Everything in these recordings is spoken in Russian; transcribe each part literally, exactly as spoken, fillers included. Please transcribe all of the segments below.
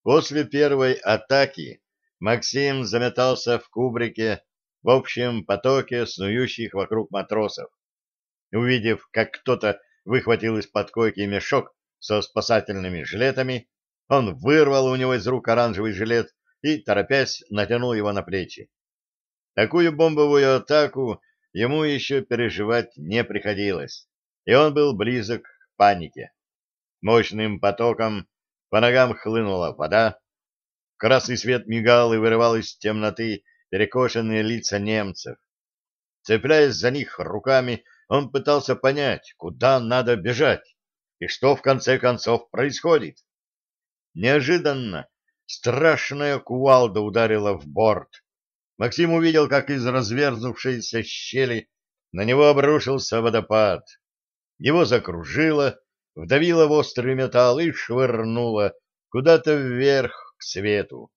После первой атаки Максим заметался в кубрике в общем потоке снующих вокруг матросов. Увидев, как кто-то выхватил из-под койки мешок со спасательными жилетами, он вырвал у него из рук оранжевый жилет и, торопясь, натянул его на плечи. Такую бомбовую атаку ему еще переживать не приходилось, и он был близок к панике. Мощным потоком по ногам хлынула вода, красный свет мигал и вырывал из темноты перекошенные лица немцев. Цепляясь за них руками, он пытался понять, куда надо бежать и что в конце концов происходит. Неожиданно страшная кувалда ударила в борт. Максим увидел, как из разверзнувшейся щели на него обрушился водопад. Его закружило, вдавило в острый металл и швырнуло куда-то вверх к свету.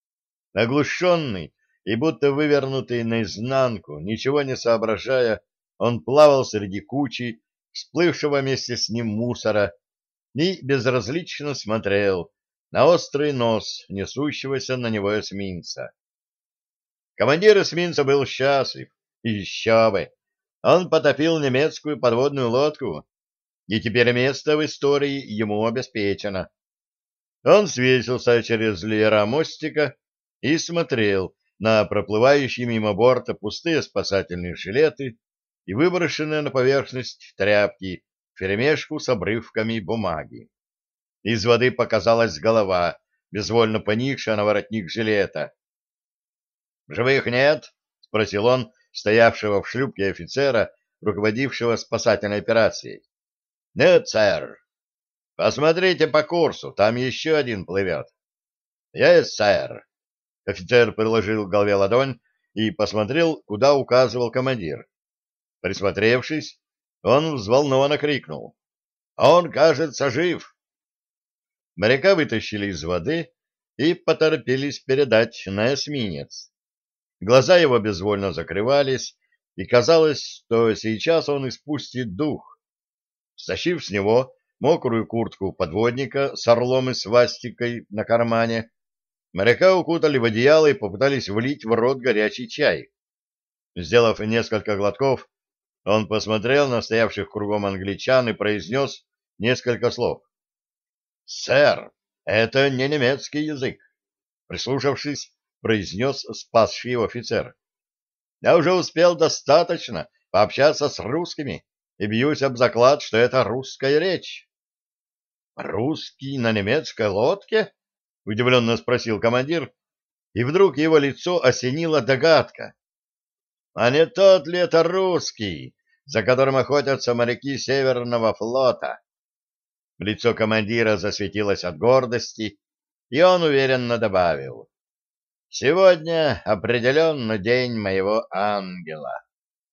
Оглушенный и будто вывернутый наизнанку, ничего не соображая, он плавал среди кучи всплывшего вместе с ним мусора и безразлично смотрел на острый нос несущегося на него эсминца. Командир эсминца был счастлив, и еще бы! Он потопил немецкую подводную лодку, и теперь место в истории ему обеспечено. Он свесился через леера мостика и смотрел на проплывающие мимо борта пустые спасательные жилеты и выброшенные на поверхность тряпки вперемешку с обрывками бумаги. Из воды показалась голова, безвольно поникшая на воротник жилета. «Живых нет?» — спросил он стоявшего в шлюпке офицера, руководившего спасательной операцией. «Нет, сэр». «Посмотрите по курсу, там еще один плывет». «Есть, сэр». Офицер приложил к голове ладонь и посмотрел, куда указывал командир. Присмотревшись, он взволнованно крикнул: «Он, кажется, жив!» Моряка вытащили из воды и поторопились передать на эсминец. Глаза его безвольно закрывались, и казалось, что сейчас он испустит дух. Стащив с него мокрую куртку подводника с орлом и свастикой на кармане, моряка укутали в одеяло и попытались влить в рот горячий чай. Сделав несколько глотков, он посмотрел на стоявших кругом англичан и произнес несколько слов. «Сэр, это не немецкий язык», — прислушавшись, произнес спасший его офицер. «Я уже успел достаточно пообщаться с русскими и бьюсь об заклад, что это русская речь». «Русский на немецкой лодке?» — удивленно спросил командир, и вдруг его лицо осенила догадка. «А не тот ли это русский, за которым охотятся моряки Северного флота?» Лицо командира засветилось от гордости, и он уверенно добавил: «Сегодня определенно день моего ангела».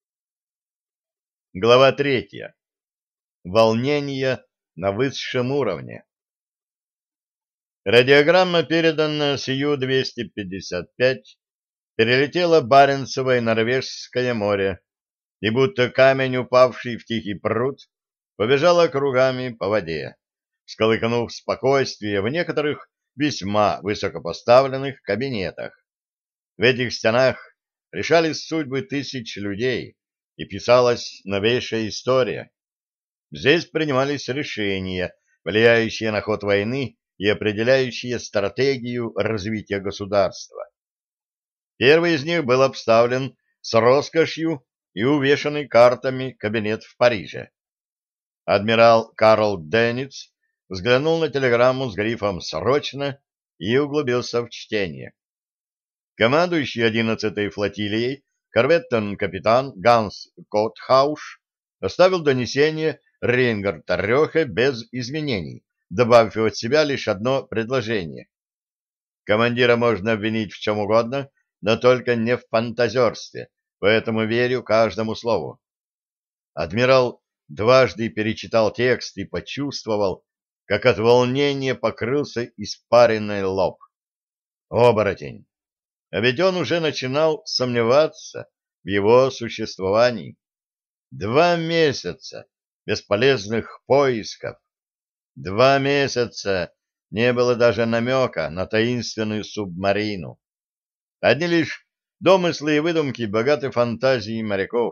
Глава третья. Волнение на высшем уровне. Радиограмма, переданная с Ю двести пятьдесят пять, перелетела Баренцево и Норвежское море, и будто камень, упавший в тихий пруд, побежала кругами по воде, всколыхнув спокойствие в некоторых весьма высокопоставленных кабинетах. В этих стенах решались судьбы тысяч людей, и писалась новейшая история. Здесь принимались решения, влияющие на ход войны и определяющие стратегию развития государства. Первый из них был обставлен с роскошью и увешанный картами кабинет в Париже. Адмирал Карл Денниц взглянул на телеграмму с грифом «Срочно» и углубился в чтение. Командующий одиннадцатой флотилией корветтон-капитан Ганс Котхауш оставил донесение Рейнгарта Рёхе без изменений, добавив от себя лишь одно предложение. Командира можно обвинить в чем угодно, но только не в фантазерстве, поэтому верю каждому слову. Адмирал дважды перечитал текст и почувствовал, как от волнения покрылся испаренный лоб. Оборотень! А ведь он уже начинал сомневаться в его существовании. Два месяца бесполезных поисков. Два месяца не было даже намека на таинственную субмарину. Одни лишь домыслы и выдумки богатой фантазии моряков.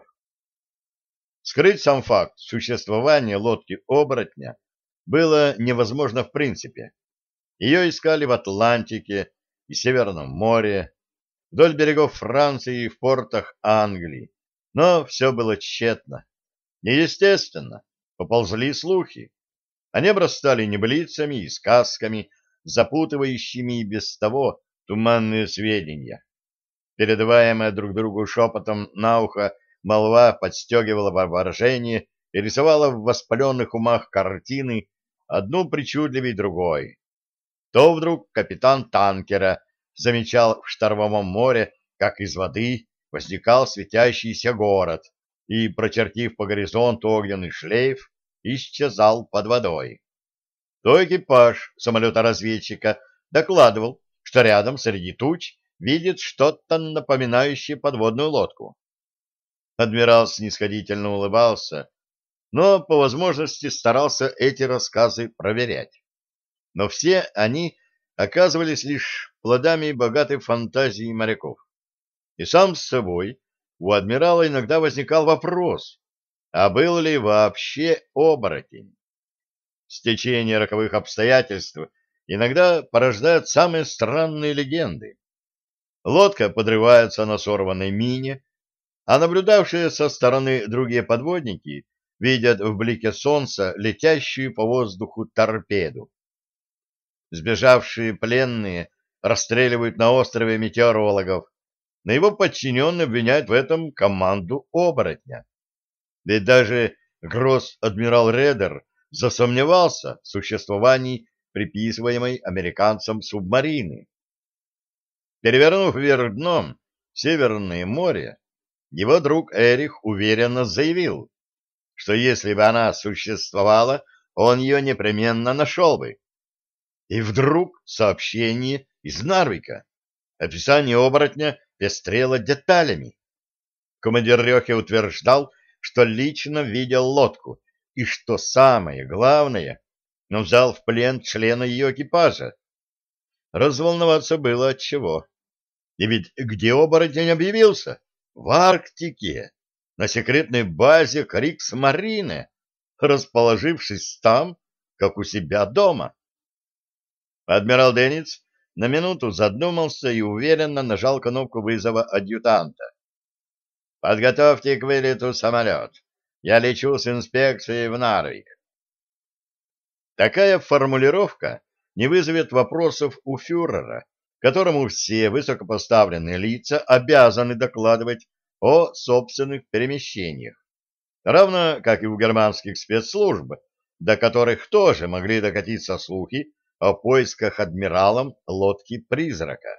Скрыть сам факт существования лодки-оборотня было невозможно в принципе. Ее искали в Атлантике и Северном море, вдоль берегов Франции и в портах Англии. Но все было тщетно. Неестественно, поползли слухи. Они обрастали небылицами и сказками, запутывающими и без того туманные сведения. Передаваемая друг другу шепотом на ухо, молва подстегивала воображение и рисовала в воспаленных умах картины одну причудливей другой. То вдруг капитан танкера замечал в штормовом море, как из воды возникал светящийся город и, прочертив по горизонту огненный шлейф, исчезал под водой. То экипаж самолета-разведчика докладывал, что рядом среди туч видит что-то напоминающее подводную лодку. Адмирал снисходительно улыбался, но по возможности старался эти рассказы проверять. Но все они оказывались лишь плодами богатой фантазии моряков. И сам с собой у адмирала иногда возникал вопрос, а был ли вообще оборотень? Стечение роковых обстоятельств иногда порождает самые странные легенды. Лодка подрывается на сорванной мине, а наблюдавшие со стороны другие подводники видят в блике солнца летящую по воздуху торпеду. Сбежавшие пленные расстреливают на острове метеорологов, но его подчиненные обвиняют в этом команду оборотня. Ведь даже гросс-адмирал Редер засомневался в существовании приписываемой американцам субмарины. Перевернув вверх дном Северное море, его друг Эрих уверенно заявил, что если бы она существовала, он ее непременно нашел бы. И вдруг сообщение из Нарвика. Описание оборотня пестрело деталями. Командир Рёхе утверждал, что лично видел лодку, и, что самое главное, он взял в плен члена ее экипажа. Разволноваться было отчего. И ведь где оборотень объявился? В Арктике, на секретной базе Крикс-Марине, расположившись там, как у себя дома. Адмирал Денниц на минуту задумался и уверенно нажал кнопку вызова адъютанта. «Подготовьте к вылету самолет. Я лечу с инспекцией в Нарвик». Такая формулировка не вызовет вопросов у фюрера, которому все высокопоставленные лица обязаны докладывать о собственных перемещениях, равно как и у германских спецслужб, до которых тоже могли докатиться слухи о поисках адмиралом лодки-призрака.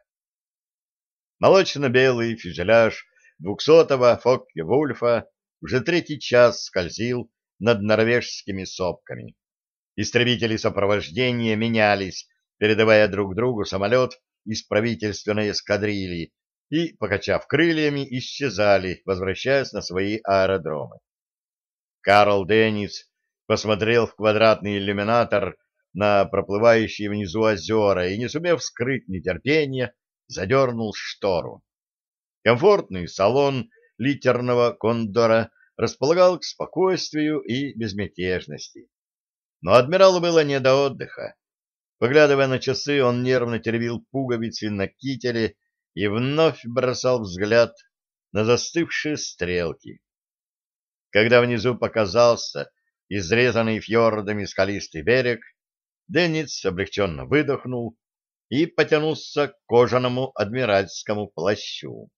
Молочно-белый фюзеляж двухсотого Фокке-Вульфа уже третий час скользил над норвежскими сопками. Истребители сопровождения менялись, передавая друг другу самолет из правительственной эскадрильи и, покачав крыльями, исчезали, возвращаясь на свои аэродромы. Карл Денниц посмотрел в квадратный иллюминатор на проплывающие внизу озера и, не сумев скрыть нетерпение, задернул штору. Комфортный салон литерного кондора располагал к спокойствию и безмятежности. Но адмиралу было не до отдыха. Поглядывая на часы, он нервно теребил пуговицы на кителе и вновь бросал взгляд на застывшие стрелки. Когда внизу показался изрезанный фьордами скалистый берег, Денниц облегченно выдохнул и потянулся к кожаному адмиральскому плащу.